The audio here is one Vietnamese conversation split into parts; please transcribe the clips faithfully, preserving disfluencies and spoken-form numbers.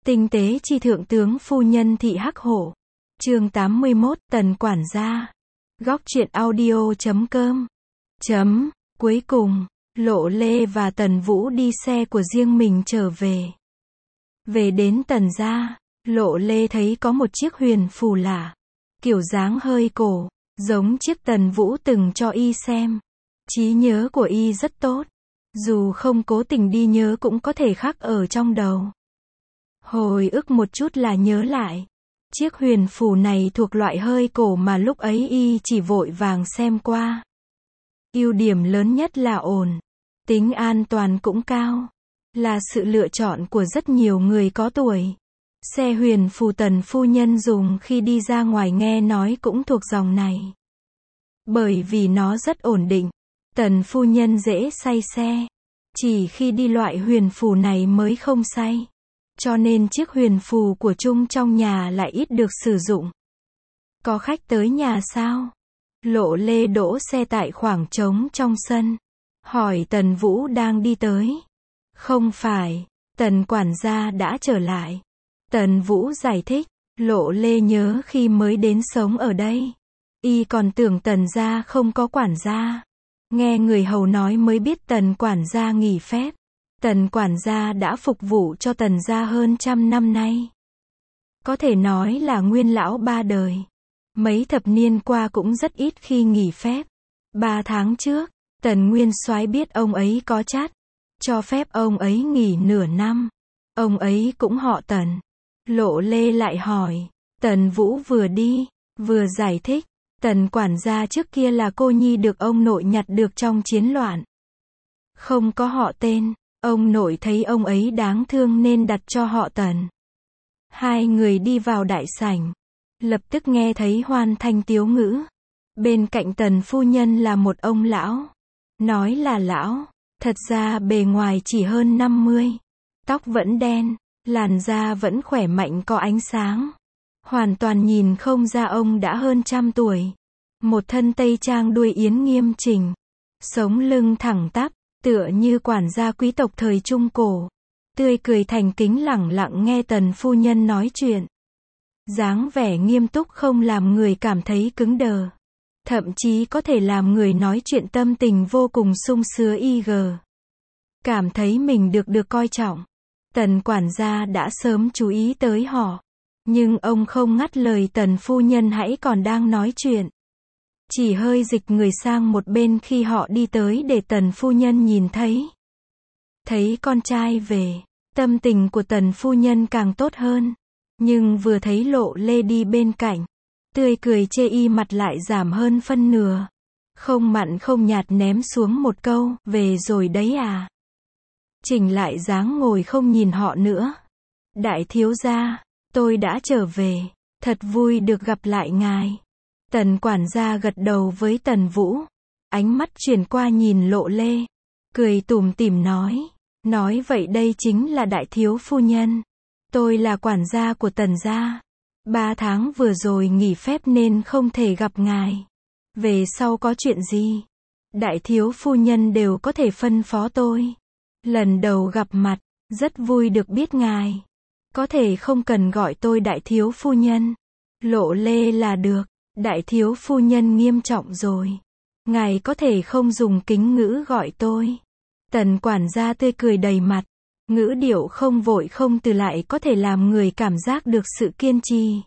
Tinh tế chi thượng tướng phu nhân thị hắc hổ. Chương tám mươi mốt, Tần quản gia. Góc truyện audio chấm com. Chấm, cuối cùng, Lộ Lê và Tần Vũ đi xe của riêng mình trở về. Về đến Tần gia, Lộ Lê thấy có một chiếc huyền phù lạ, kiểu dáng hơi cổ, giống chiếc Tần Vũ từng cho y xem. Trí nhớ của y rất tốt, dù không cố tình đi nhớ cũng có thể khắc ở trong đầu. Hồi ức một chút là nhớ lại. Chiếc huyền phù này thuộc loại hơi cổ mà lúc ấy y chỉ vội vàng xem qua. Ưu điểm lớn nhất là ổn. Tính an toàn cũng cao. Là sự lựa chọn của rất nhiều người có tuổi. Xe huyền phù Tần phu nhân dùng khi đi ra ngoài nghe nói cũng thuộc dòng này. Bởi vì nó rất ổn định. Tần phu nhân dễ say xe. Chỉ khi đi loại huyền phù này mới không say. Cho nên chiếc huyền phù của Trung trong nhà lại ít được sử dụng. Có khách tới nhà sao? Lộ Lê đỗ xe tại khoảng trống trong sân. Hỏi Tần Vũ đang đi tới. Không phải, Tần quản gia đã trở lại. Tần Vũ giải thích. Lộ Lê nhớ khi mới đến sống ở đây. Y còn tưởng Tần gia không có quản gia. Nghe người hầu nói mới biết Tần quản gia nghỉ phép. Tần quản gia đã phục vụ cho Tần gia hơn trăm năm nay. Có thể nói là nguyên lão ba đời. Mấy thập niên qua cũng rất ít khi nghỉ phép. Ba tháng trước, Tần Nguyên Soái biết ông ấy có chát, cho phép ông ấy nghỉ nửa năm. Ông ấy cũng họ Tần. Lộ Lê lại hỏi. Tần Vũ vừa đi, vừa giải thích. Tần quản gia trước kia là cô nhi được ông nội nhặt được trong chiến loạn. Không có họ tên. Ông nội thấy ông ấy đáng thương nên đặt cho họ Tần. Hai người đi vào đại sảnh. Lập tức nghe thấy hoan thanh tiếu ngữ. Bên cạnh Tần phu nhân là một ông lão. Nói là lão, thật ra bề ngoài chỉ hơn năm mươi. Tóc vẫn đen, làn da vẫn khỏe mạnh có ánh sáng. Hoàn toàn nhìn không ra ông đã hơn trăm tuổi. Một thân tây trang đuôi yến nghiêm chỉnh. Sống lưng thẳng tắp. Tựa như quản gia quý tộc thời Trung Cổ. Tươi cười thành kính lẳng lặng nghe Tần phu nhân nói chuyện. Dáng vẻ nghiêm túc không làm người cảm thấy cứng đờ. Thậm chí có thể làm người nói chuyện tâm tình vô cùng sung sướng y gờ. Cảm thấy mình được được coi trọng. Tần quản gia đã sớm chú ý tới họ. Nhưng ông không ngắt lời Tần phu nhân hãy còn đang nói chuyện. Chỉ hơi dịch người sang một bên khi họ đi tới để Tần phu nhân nhìn thấy. Thấy con trai về, tâm tình của Tần phu nhân càng tốt hơn. Nhưng vừa thấy Lộ Lê đi bên cạnh, tươi cười chê y mặt lại giảm hơn phân nửa. Không mặn không nhạt ném xuống một câu, về rồi đấy à. Chỉnh lại dáng ngồi không nhìn họ nữa. Đại thiếu gia, tôi đã trở về, thật vui được gặp lại ngài. Tần quản gia gật đầu với Tần Vũ. Ánh mắt chuyển qua nhìn Lộ Lê. Cười tủm tỉm nói. Nói vậy đây chính là đại thiếu phu nhân. Tôi là quản gia của Tần gia. Ba tháng vừa rồi nghỉ phép nên không thể gặp ngài. Về sau có chuyện gì? Đại thiếu phu nhân đều có thể phân phó tôi. Lần đầu gặp mặt, rất vui được biết ngài. Có thể không cần gọi tôi đại thiếu phu nhân. Lộ Lê là được. Đại thiếu phu nhân nghiêm trọng rồi. Ngài có thể không dùng kính ngữ gọi tôi. Tần quản gia tươi cười đầy mặt. Ngữ điệu không vội không từ lại có thể làm người cảm giác được sự kiên trì.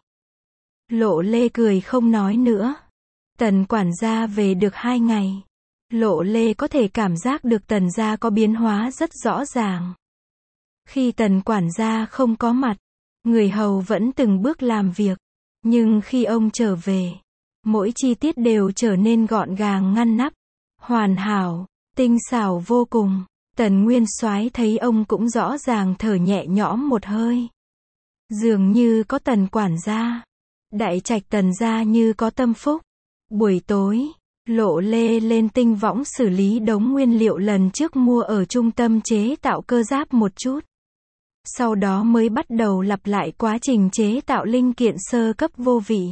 Lộ Lê cười không nói nữa. Tần quản gia về được hai ngày. Lộ Lê có thể cảm giác được Tần gia có biến hóa rất rõ ràng. Khi Tần quản gia không có mặt, người hầu vẫn từng bước làm việc. Nhưng khi ông trở về, mỗi chi tiết đều trở nên gọn gàng ngăn nắp, hoàn hảo, tinh xảo vô cùng. Tần Nguyên Soái thấy ông cũng rõ ràng thở nhẹ nhõm một hơi. Dường như có Tần quản gia, đại trạch Tần gia như có tâm phúc. Buổi tối, Lộ Lê lên tinh võng xử lý đống nguyên liệu lần trước mua ở trung tâm chế tạo cơ giáp một chút. Sau đó mới bắt đầu lặp lại quá trình chế tạo linh kiện sơ cấp vô vị.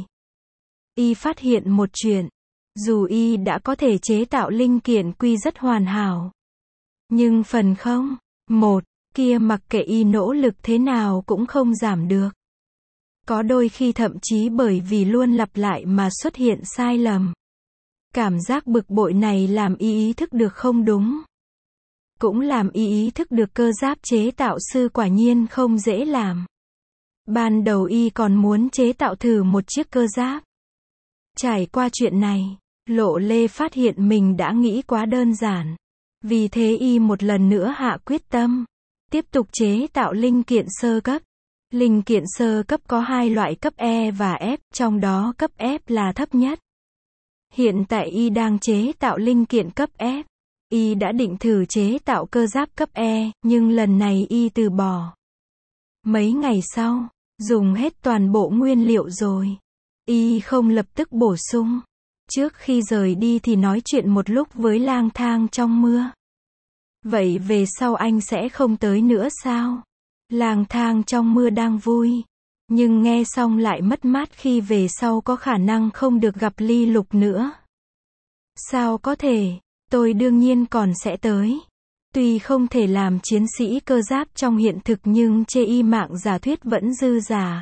Y phát hiện một chuyện. Dù Y đã có thể chế tạo linh kiện quy rất hoàn hảo. Nhưng phần không. Một. Kia mặc kệ y nỗ lực thế nào cũng không giảm được. Có đôi khi thậm chí bởi vì luôn lặp lại mà xuất hiện sai lầm. Cảm giác bực bội này làm y ý thức được không đúng. Cũng làm y ý thức được cơ giáp chế tạo sư quả nhiên không dễ làm. Ban đầu y còn muốn chế tạo thử một chiếc cơ giáp. Trải qua chuyện này, Lộ Lê phát hiện mình đã nghĩ quá đơn giản. Vì thế y một lần nữa hạ quyết tâm. Tiếp tục chế tạo linh kiện sơ cấp. Linh kiện sơ cấp có hai loại cấp E và F, trong đó cấp F là thấp nhất. Hiện tại y đang chế tạo linh kiện cấp F. Y đã định thử chế tạo cơ giáp cấp E, nhưng lần này y từ bỏ. Mấy ngày sau, dùng hết toàn bộ nguyên liệu rồi. Y không lập tức bổ sung. Trước khi rời đi thì nói chuyện một lúc với Lang Thang trong mưa. Vậy về sau anh sẽ không tới nữa sao? Lang Thang trong mưa đang vui. Nhưng nghe xong lại mất mát khi về sau có khả năng không được gặp Ly Lục nữa. Sao có thể? Tôi đương nhiên còn sẽ tới. Tuy không thể làm chiến sĩ cơ giáp trong hiện thực nhưng chê y mạng giả thuyết vẫn dư giả.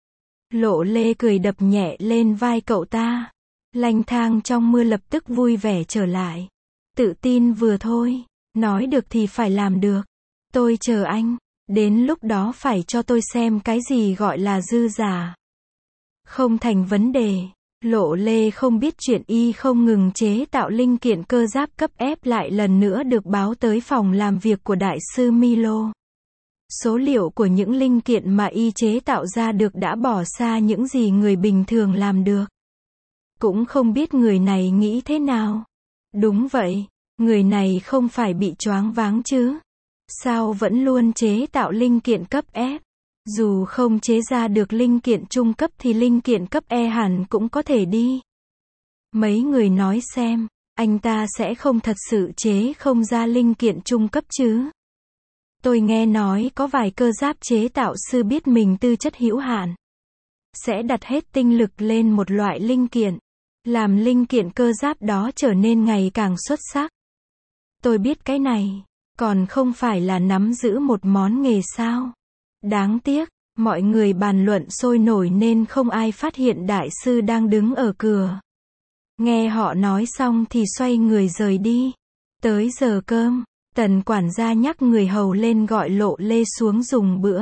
Lộ Lê cười đập nhẹ lên vai cậu ta. Lang Thang trong mưa lập tức vui vẻ trở lại. Tự tin vừa thôi. Nói được thì phải làm được. Tôi chờ anh. Đến lúc đó phải cho tôi xem cái gì gọi là dư giả. Không thành vấn đề. Lộ Lê không biết chuyện y không ngừng chế tạo linh kiện cơ giáp cấp F lại lần nữa được báo tới phòng làm việc của đại sư Milo. Số liệu của những linh kiện mà y chế tạo ra được đã bỏ xa những gì người bình thường làm được. Cũng không biết người này nghĩ thế nào. Đúng vậy, người này không phải bị choáng váng chứ. Sao vẫn luôn chế tạo linh kiện cấp F? Dù không chế ra được linh kiện trung cấp thì linh kiện cấp E hẳn cũng có thể đi. Mấy người nói xem, anh ta sẽ không thật sự chế không ra linh kiện trung cấp chứ? Tôi nghe nói có vài cơ giáp chế tạo sư biết mình tư chất hữu hạn. Sẽ đặt hết tinh lực lên một loại linh kiện. Làm linh kiện cơ giáp đó trở nên ngày càng xuất sắc. Tôi biết cái này. Còn không phải là nắm giữ một món nghề sao? Đáng tiếc, mọi người bàn luận sôi nổi nên không ai phát hiện đại sư đang đứng ở cửa. Nghe họ nói xong thì xoay người rời đi. Tới giờ cơm, Tần quản gia nhắc người hầu lên gọi Lộ Lê xuống dùng bữa.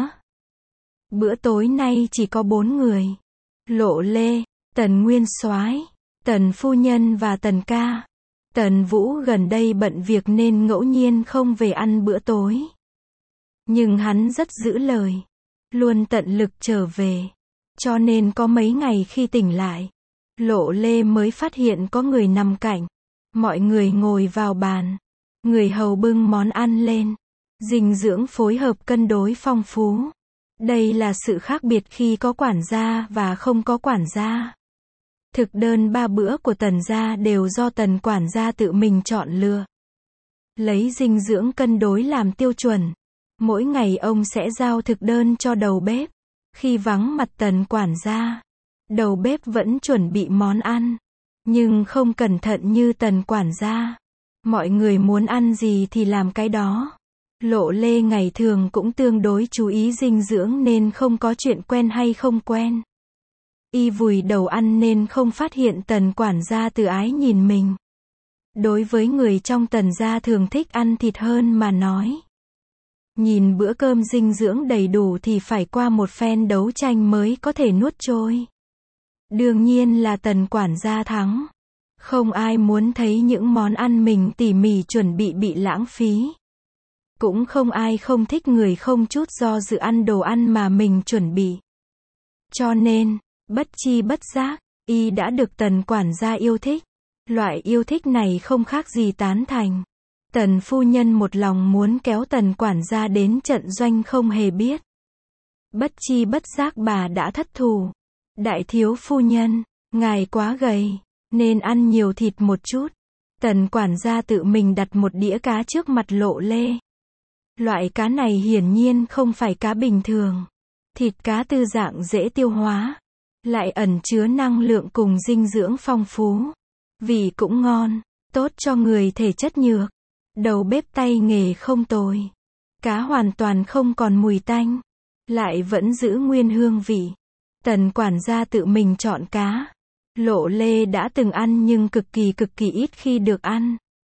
Bữa tối nay chỉ có bốn người. Lộ Lê, Tần Nguyên Soái, Tần phu nhân và Tần ca. Tần Vũ gần đây bận việc nên ngẫu nhiên không về ăn bữa tối. Nhưng hắn rất giữ lời. Luôn tận lực trở về. Cho nên có mấy ngày khi tỉnh lại, Lộ Lê mới phát hiện có người nằm cạnh. Mọi người ngồi vào bàn. Người hầu bưng món ăn lên. Dinh dưỡng phối hợp cân đối phong phú. Đây là sự khác biệt khi có quản gia và không có quản gia. Thực đơn ba bữa của Tần gia đều do Tần quản gia tự mình chọn lựa. Lấy dinh dưỡng cân đối làm tiêu chuẩn. Mỗi ngày ông sẽ giao thực đơn cho đầu bếp. Khi vắng mặt Tần quản gia, đầu bếp vẫn chuẩn bị món ăn. Nhưng không cẩn thận như Tần quản gia. Mọi người muốn ăn gì thì làm cái đó. Lộ Lê ngày thường cũng tương đối chú ý dinh dưỡng nên không có chuyện quen hay không quen. Y vùi đầu ăn nên không phát hiện Tần quản gia từ ái nhìn mình. Đối với người trong Tần gia thường thích ăn thịt hơn mà nói. Nhìn bữa cơm dinh dưỡng đầy đủ thì phải qua một phen đấu tranh mới có thể nuốt trôi. Đương nhiên là Tần quản gia thắng. Không ai muốn thấy những món ăn mình tỉ mỉ chuẩn bị bị lãng phí. Cũng không ai không thích người không chút do dự ăn đồ ăn mà mình chuẩn bị. Cho nên, bất chi bất giác, y đã được Tần quản gia yêu thích. Loại yêu thích này không khác gì tán thành. Tần phu nhân một lòng muốn kéo Tần quản gia đến trận doanh không hề biết. Bất chi bất giác bà đã thất thủ. Đại thiếu phu nhân, ngài quá gầy, nên ăn nhiều thịt một chút. Tần quản gia tự mình đặt một đĩa cá trước mặt Lộ Lê. Loại cá này hiển nhiên không phải cá bình thường. Thịt cá tư dạng dễ tiêu hóa. Lại ẩn chứa năng lượng cùng dinh dưỡng phong phú. Vị cũng ngon, tốt cho người thể chất nhược. Đầu bếp tay nghề không tồi. Cá hoàn toàn không còn mùi tanh, lại vẫn giữ nguyên hương vị. Tần quản gia tự mình chọn cá. Lộ Lê đã từng ăn nhưng cực kỳ cực kỳ ít khi được ăn.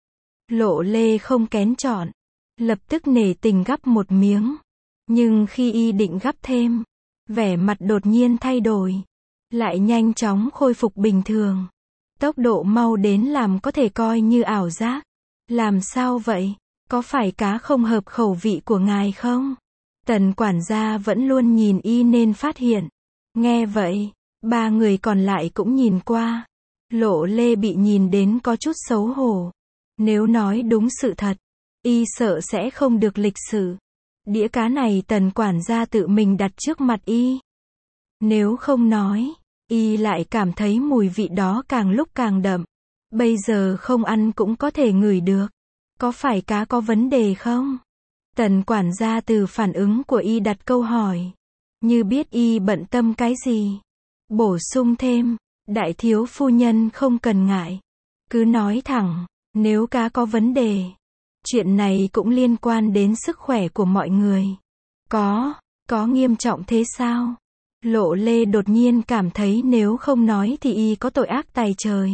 Lộ Lê không kén chọn, lập tức nể tình gắp một miếng. Nhưng khi y định gắp thêm, vẻ mặt đột nhiên thay đổi, lại nhanh chóng khôi phục bình thường. Tốc độ mau đến làm có thể coi như ảo giác. Làm sao vậy? Có phải cá không hợp khẩu vị của ngài không? Tần quản gia vẫn luôn nhìn y nên phát hiện. Nghe vậy, ba người còn lại cũng nhìn qua. Lộ Lê bị nhìn đến có chút xấu hổ. Nếu nói đúng sự thật, y sợ sẽ không được lịch sự. Đĩa cá này tần quản gia tự mình đặt trước mặt y. Nếu không nói, y lại cảm thấy mùi vị đó càng lúc càng đậm. Bây giờ không ăn cũng có thể ngửi được. Có phải cá có vấn đề không? Tần quản gia từ phản ứng của y đặt câu hỏi. Như biết y bận tâm cái gì. Bổ sung thêm, đại thiếu phu nhân không cần ngại. Cứ nói thẳng, nếu cá có vấn đề. Chuyện này cũng liên quan đến sức khỏe của mọi người. Có, có nghiêm trọng thế sao? Lộ Lê đột nhiên cảm thấy nếu không nói thì y có tội ác tày trời.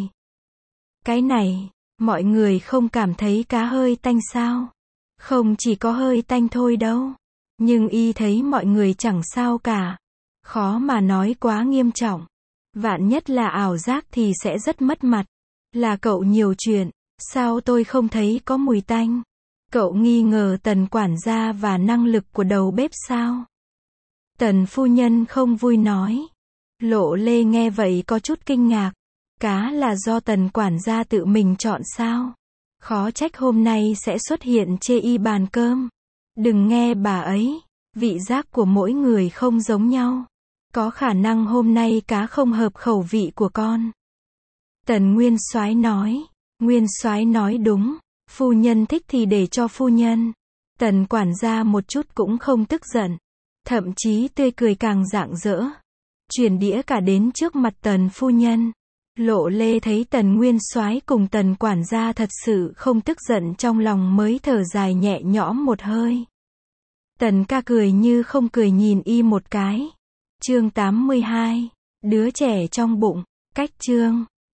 Cái này, mọi người không cảm thấy cá hơi tanh sao? Không chỉ có hơi tanh thôi đâu. Nhưng y thấy mọi người chẳng sao cả. Khó mà nói quá nghiêm trọng. Vạn nhất là ảo giác thì sẽ rất mất mặt. Là cậu nhiều chuyện, sao tôi không thấy có mùi tanh? Cậu nghi ngờ tần quản gia và năng lực của đầu bếp sao? Tần phu nhân không vui nói. Lộ Lê nghe vậy có chút kinh ngạc. Cá là do tần quản gia tự mình chọn sao? Khó trách hôm nay sẽ xuất hiện chê y bàn cơm. Đừng nghe bà ấy. Vị giác của mỗi người không giống nhau. Có khả năng hôm nay cá không hợp khẩu vị của con. Tần Nguyên Soái nói. Nguyên Soái nói đúng. Phu nhân thích thì để cho phu nhân. Tần quản gia một chút cũng không tức giận. Thậm chí tươi cười càng rạng rỡ. Chuyển đĩa cả đến trước mặt tần phu nhân. Lộ Lê thấy tần Nguyên Soái cùng tần quản gia thật sự không tức giận trong lòng mới thở dài nhẹ nhõm một hơi. Tần ca cười như không cười nhìn y một cái. Chương tám mươi hai. Đứa trẻ trong bụng. Cách chương.